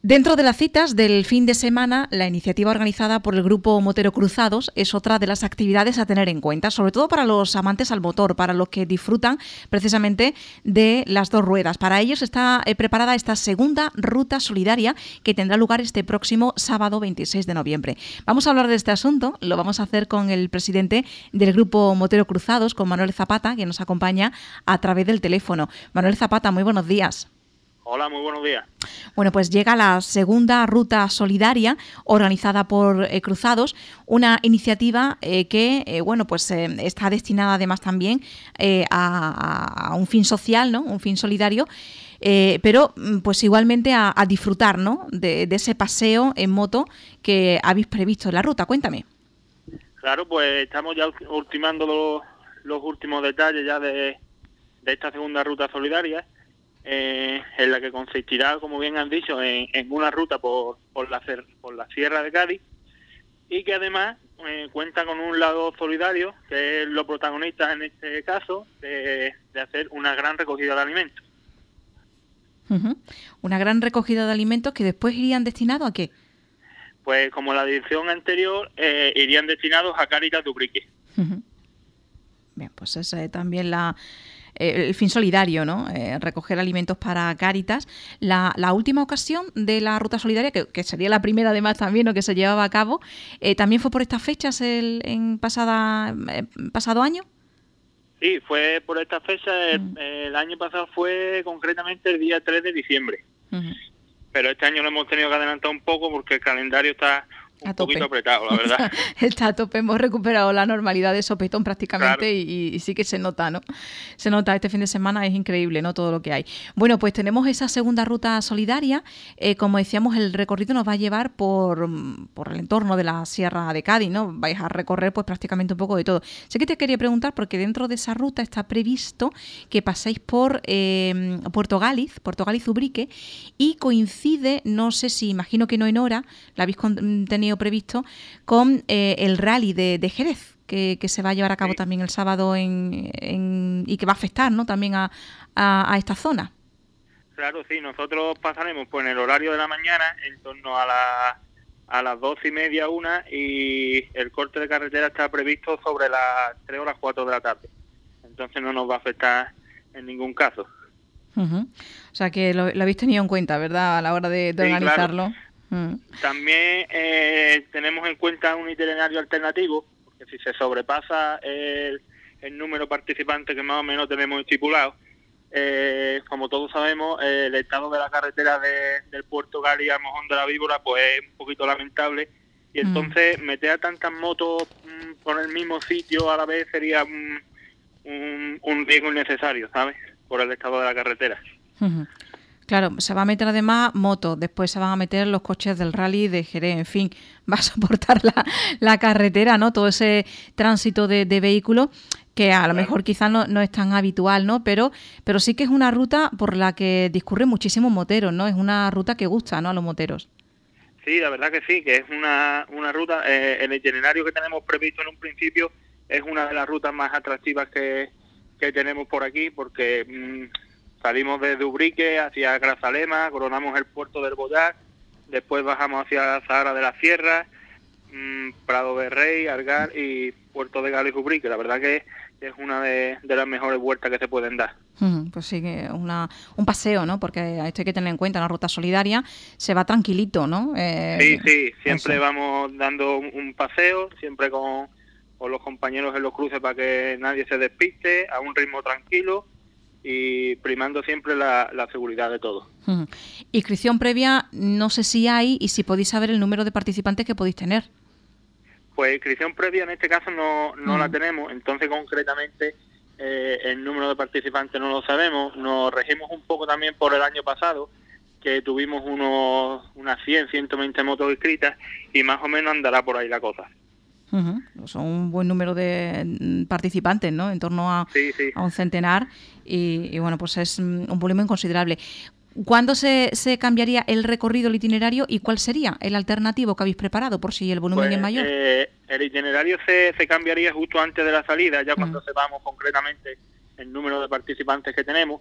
Dentro de las citas del fin de semana, la iniciativa organizada por el Grupo Motero Cruzados es otra de las actividades a tener en cuenta, sobre todo para los amantes al motor, para los que disfrutan precisamente de las dos ruedas. Para ellos está preparada esta segunda ruta solidaria que tendrá lugar este próximo sábado 26 de noviembre. Vamos a hablar de este asunto, lo vamos a hacer con el presidente del Grupo Motero Cruzados, con Manuel Zapata, que nos acompaña a través del teléfono. Manuel Zapata, muy buenos días. Hola, muy buenos días. Bueno, pues llega la segunda ruta solidaria organizada por Cruzados, una iniciativa que está destinada además también a un fin social, ¿no? Un fin solidario, pero pues igualmente a disfrutar, ¿no? de ese paseo en moto que habéis previsto en la ruta. Cuéntame. Claro, pues estamos ya ultimando los últimos detalles ya de esta segunda ruta solidaria. En la que consistirá, como bien han dicho, en una ruta por la Sierra de Cádiz, y que además cuenta con un lado solidario, que es lo protagonista en este caso, de hacer una gran recogida de alimentos. Uh-huh. Una gran recogida de alimentos que después irían destinados ¿a qué? Pues como la edición anterior, irían destinados a Cáritas de Ubrique. Uh-huh. Bien, pues esa es también el fin solidario, ¿no? Recoger alimentos para Cáritas. La última ocasión de la ruta solidaria, que sería la primera además también, ¿no? Que se llevaba a cabo, ¿también fue por estas fechas pasado año? Sí, fue por estas fechas. El año pasado fue concretamente el día 3 de diciembre. Uh-huh. Pero este año lo hemos tenido que adelantar un poco porque el calendario está un poquito apretado, la verdad. Está a tope, hemos recuperado la normalidad de sopetón prácticamente. Claro. Y sí que se nota, ¿no? Se nota, este fin de semana es increíble, ¿no? Todo lo que hay. Bueno, pues tenemos esa segunda ruta solidaria. Como decíamos, el recorrido nos va a llevar por el entorno de la Sierra de Cádiz, ¿no? Vais a recorrer pues prácticamente un poco de todo. Sé que te quería preguntar, porque dentro de esa ruta está previsto que paséis por Puerto Gáliz-Ubrique, y coincide, no sé si, imagino que no en hora, la habéis tenido previsto con el rally de Jerez que se va a llevar a cabo también el sábado y que va a afectar, ¿no? También a esta zona. Claro, sí, nosotros pasaremos pues en el horario de la mañana, en torno a las 12:30, 1, y el corte de carretera está previsto sobre las 3 o las 4 de la tarde. Entonces no nos va a afectar en ningún caso. Uh-huh. O sea que lo habéis tenido en cuenta, ¿verdad? A la hora de organizarlo. Claro. También tenemos en cuenta un itinerario alternativo, porque si se sobrepasa el número de participantes que más o menos tenemos estipulado, como todos sabemos, el estado de la carretera del Puerto Gáliz a Mojón de la Víbora pues es un poquito lamentable, y entonces meter a tantas motos por el mismo sitio a la vez sería un riesgo innecesario, ¿sabes? Por el estado de la carretera. Uh-huh. Claro, se va a meter además motos, después se van a meter los coches del rally de Jerez, en fin, va a soportar la carretera, ¿no? Todo ese tránsito de vehículos que a lo mejor quizás no es tan habitual, ¿no? Pero sí que es una ruta por la que discurren muchísimos moteros, ¿no? Es una ruta que gusta, ¿no? A los moteros. Sí, la verdad que sí, que es una ruta, el itinerario que tenemos previsto en un principio es una de las rutas más atractivas que tenemos por aquí, porque salimos desde Ubrique hacia Grazalema, coronamos el puerto del Boyar, después bajamos hacia Zahara de la Sierra, Prado de Rey, Algar y Puerto de Gáliz-Ubrique. La verdad que es una de las mejores vueltas que se pueden dar. Pues sí, que un paseo, ¿no? Porque esto hay que tener en cuenta, una ruta solidaria se va tranquilito, ¿no? Sí, siempre vamos dando un paseo, siempre con los compañeros en los cruces para que nadie se despiste, a un ritmo tranquilo y primando siempre la seguridad de todos. Inscripción previa, no sé si hay, y si podéis saber el número de participantes que podéis tener. Pues inscripción previa en este caso no la tenemos, entonces concretamente el número de participantes no lo sabemos. Nos regimos un poco también por el año pasado, que tuvimos unas 120 motos inscritas, y más o menos andará por ahí la cosa. Uh-huh. Son un buen número de participantes, ¿no? En torno a un centenar, y bueno, pues es un volumen considerable. ¿Cuándo se cambiaría el recorrido, el itinerario, y cuál sería el alternativo que habéis preparado por si el volumen es mayor? El itinerario se cambiaría justo antes de la salida, ya cuando sepamos concretamente el número de participantes que tenemos,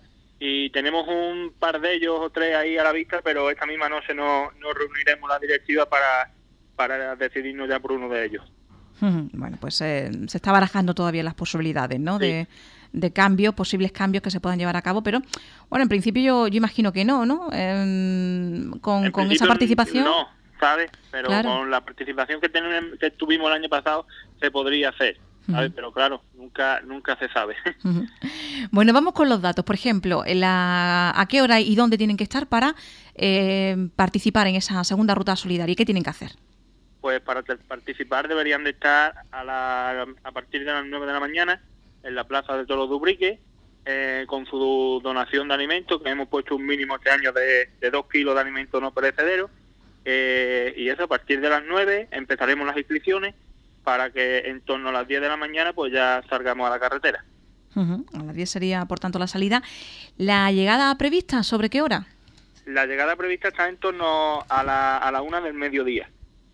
y tenemos un par de ellos o 3 ahí a la vista, pero esta misma noche nos reuniremos la directiva para decidirnos ya por uno de ellos. Bueno, pues se está barajando todavía las posibilidades, ¿no? Sí. De cambios, posibles cambios que se puedan llevar a cabo, pero bueno, en principio yo imagino que no, ¿no? Con esa participación. No, ¿sabes? Pero claro, con la participación que tuvimos el año pasado se podría hacer, ¿sabes? Pero claro, nunca se sabe. Bueno, vamos con los datos. Por ejemplo, ¿a qué hora y dónde tienen que estar para participar en esa segunda ruta solidaria? ¿Y qué tienen que hacer? Pues para participar deberían de estar a partir de las 9 de la mañana en la Plaza de Toros de Ubrique, con su donación de alimentos, que hemos puesto un mínimo este año de 2 kilos de alimentos no perecederos, y eso, a partir de las 9 empezaremos las inscripciones para que en torno a las 10 de la mañana pues ya salgamos a la carretera. A las 10 sería, por tanto, la salida. ¿La llegada prevista sobre qué hora? La llegada prevista está en torno a la 1 del mediodía.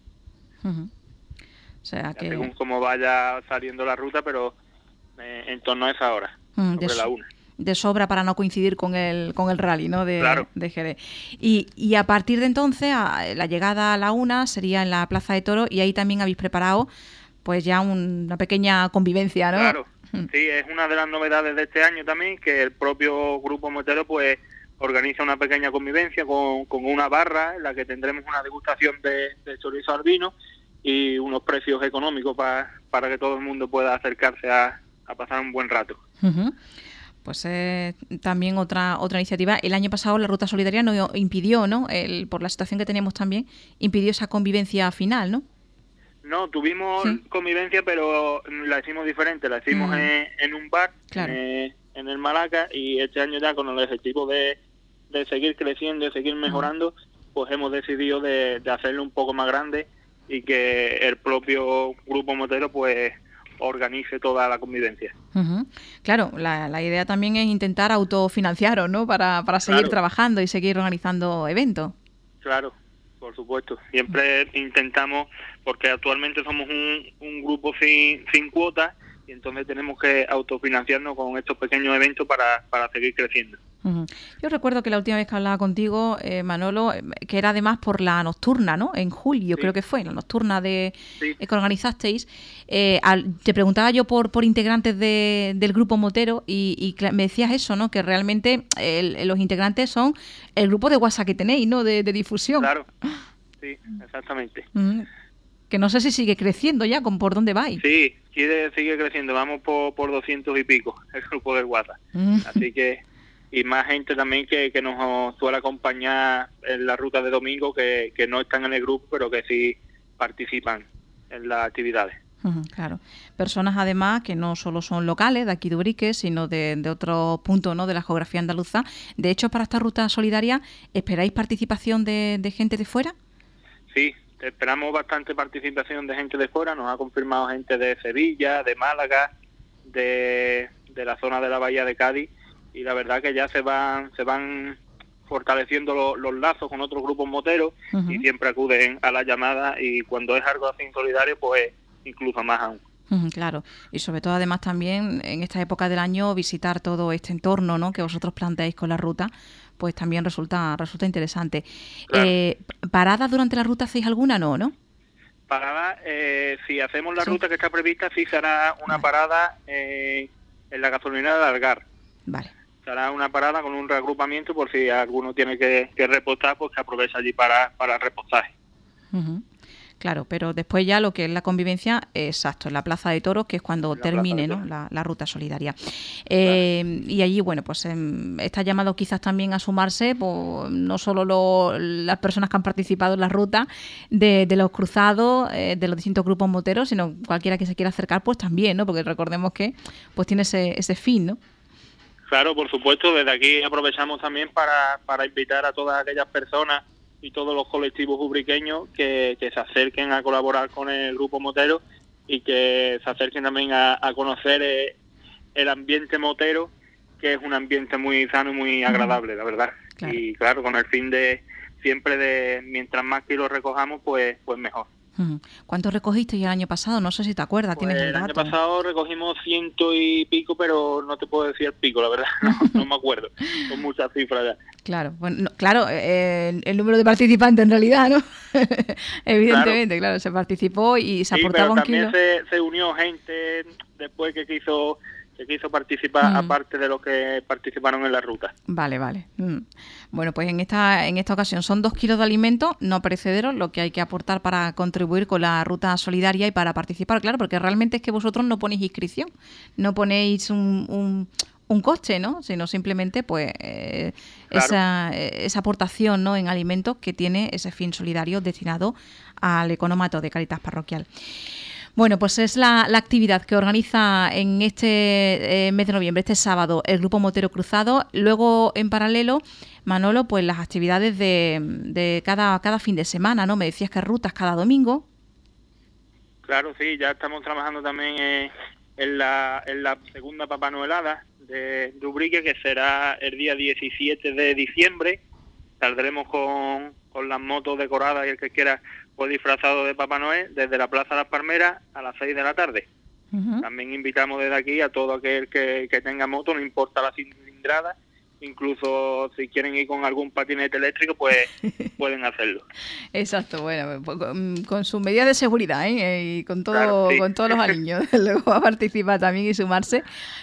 O sea que... Según cómo vaya saliendo la ruta, pero en torno a esa hora, sobre la 1. De sobra para no coincidir con el rally, ¿no? Claro. De Jerez. Y a partir de entonces, la llegada a la 1 sería en la Plaza de Toros, y ahí también habéis preparado pues ya una pequeña convivencia, ¿no? Claro, sí, es una de las novedades de este año también, que el propio Grupo Motero pues organiza una pequeña convivencia con una barra en la que tendremos una degustación de chorizo albino y unos precios económicos para que todo el mundo pueda acercarse a pasar un buen rato. Pues también otra iniciativa. El año pasado la Ruta Solidaria no impidió, ¿no? Por la situación que teníamos también, impidió esa convivencia final, ¿no? No, tuvimos convivencia, pero la hicimos diferente. La hicimos en un bar, claro, en el Malaca, y este año ya con el objetivo de seguir creciendo, de seguir mejorando, pues hemos decidido de hacerlo un poco más grande y que el propio Grupo Motero pues organice toda la convivencia. Claro, la idea también es intentar autofinanciaros, ¿no? Para seguir trabajando y seguir organizando eventos. Claro, por supuesto. Siempre intentamos, porque actualmente somos un grupo sin cuotas, y entonces tenemos que autofinanciarnos con estos pequeños eventos para seguir creciendo. Yo recuerdo que la última vez que hablaba contigo, Manolo, que era además por la nocturna, ¿no? En julio, creo que fue, la nocturna que organizasteis. Te preguntaba yo por integrantes del Grupo Motero y me decías eso, ¿no? Que realmente los integrantes son el grupo de WhatsApp que tenéis, ¿no? De difusión. Claro, sí, exactamente. Que no sé si sigue creciendo ya, ¿por dónde vais? Sí, sigue creciendo, vamos por 200 y pico el grupo del WhatsApp. Así que, y más gente también que nos suele acompañar en la ruta de domingo, que no están en el grupo, pero que sí participan en las actividades. Claro, personas además que no solo son locales de aquí de Ubrique, sino de otros puntos, ¿no? De la geografía andaluza. De hecho, para esta ruta solidaria, ¿esperáis participación de gente de fuera? Sí, esperamos bastante participación de gente de fuera. Nos ha confirmado gente de Sevilla, de Málaga, de la zona de la Bahía de Cádiz, y la verdad que ya se van fortaleciendo los lazos con otros grupos moteros, y siempre acuden a la llamada, y cuando es algo así solidario, pues incluso más aún. Claro, y sobre todo además también en esta época del año visitar todo este entorno, ¿no? Que vosotros planteáis con la ruta, pues también resulta interesante. Claro. ¿Paradas durante la ruta hacéis alguna? No. Parada, si hacemos la ruta que está prevista, sí será una parada en la gasolinera de Algar. Vale. Será una parada con un reagrupamiento por si alguno tiene que repostar, pues que aproveche allí para repostaje. Claro, pero después ya lo que es la convivencia, exacto, en la Plaza de Toros, que es cuando termine, ¿no? la ruta solidaria. Y allí, bueno, pues está llamado quizás también a sumarse, pues, no solo las personas que han participado en la ruta, de los cruzados, de los distintos grupos moteros, sino cualquiera que se quiera acercar, pues también, ¿no? Porque recordemos que pues tiene ese fin, ¿no? Claro, por supuesto, desde aquí aprovechamos también para invitar a todas aquellas personas y todos los colectivos ubriqueños que se acerquen a colaborar con el Grupo Motero, y que se acerquen también a conocer el ambiente motero, que es un ambiente muy sano y muy agradable, la verdad. Claro. Y claro, con el fin de siempre mientras más kilos recojamos, pues mejor. ¿Cuánto recogiste el año pasado? No sé si te acuerdas, Pues tienes el dato. dato. El año pasado recogimos 100 y pico, pero no te puedo decir el pico, la verdad, no me acuerdo. Son muchas cifras ya. Claro, bueno, claro, el número de participantes en realidad, ¿no? Evidentemente, claro, se participó y se aportaba un kilo. También se unió gente después que quiso participar, aparte de los que participaron en la ruta. Vale. Bueno, pues en esta ocasión son 2 kilos de alimentos no perecederos lo que hay que aportar para contribuir con la ruta solidaria y para participar, claro, porque realmente es que vosotros no ponéis inscripción, no ponéis un coste, ¿no? Sino simplemente pues esa aportación, ¿no?, en alimentos que tiene ese fin solidario destinado al economato de Cáritas Parroquial. Bueno, pues es la actividad que organiza en este mes de noviembre, este sábado, el Grupo Motero Cruzado. Luego, en paralelo, Manolo, pues las actividades de cada fin de semana, ¿no? Me decías que rutas cada domingo. Claro, sí, ya estamos trabajando también en la segunda Papá Noelada de Ubrique, que será el día 17 de diciembre. Saldremos con las motos decoradas y el que quiera pues disfrazado de Papá Noel desde la Plaza de las Palmeras a las 6 de la tarde. También invitamos desde aquí a todo aquel que tenga moto, no importa la cilindrada, incluso si quieren ir con algún patinete eléctrico, pues pueden hacerlo. Exacto, bueno, con sus medidas de seguridad, y con todo, claro, sí, con todos los niños. Luego va a participar también y sumarse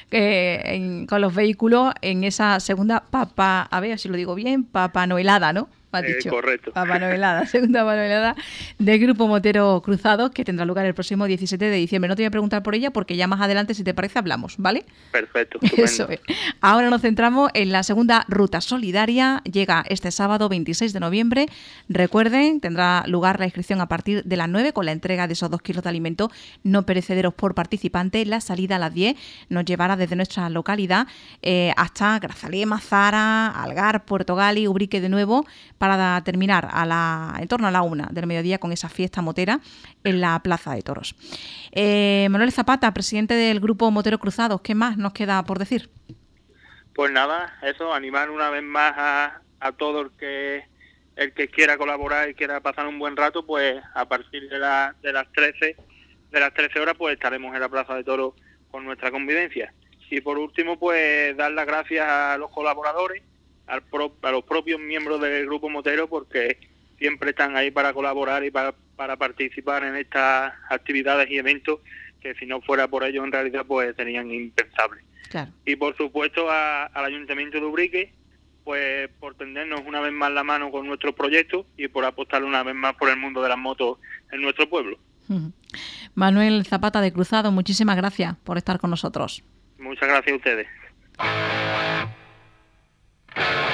con los vehículos en esa segunda a ver si lo digo bien, Papá Noelada, ¿no? Dicho. Correcto. Papá Noelada, segunda Papá Noelada del Grupo Motero Cruzado, que tendrá lugar el próximo 17 de diciembre. No te voy a preguntar por ella porque ya más adelante, si te parece, hablamos, ¿vale? Perfecto, eso es. Ahora nos centramos en la segunda ruta solidaria. Llega este sábado 26 de noviembre. Recuerden, tendrá lugar la inscripción a partir de las 9 con la entrega de esos 2 kilos de alimentos no perecederos por participante. La salida a las 10 nos llevará desde nuestra localidad hasta Grazalema, Zara, Algar, Puerto Gali, Ubrique de nuevo, para terminar en torno a la 1 del mediodía con esa fiesta motera en la Plaza de Toros. Manuel Zapata, presidente del Grupo Motero Cruzados, ¿qué más nos queda por decir? Pues nada, eso, animar una vez más a todo el que quiera colaborar y quiera pasar un buen rato, pues a partir de las 13 horas pues estaremos en la Plaza de Toros con nuestra convivencia. Y por último, pues dar las gracias a los colaboradores, a los propios miembros del Grupo Motero, porque siempre están ahí para colaborar y para participar en estas actividades y eventos que si no fuera por ellos en realidad pues serían impensables. Claro. Y por supuesto al Ayuntamiento de Ubrique, pues por tendernos una vez más la mano con nuestros proyectos y por apostar una vez más por el mundo de las motos en nuestro pueblo. Manuel Zapata de Cruzado, muchísimas gracias por estar con nosotros. Muchas gracias a ustedes.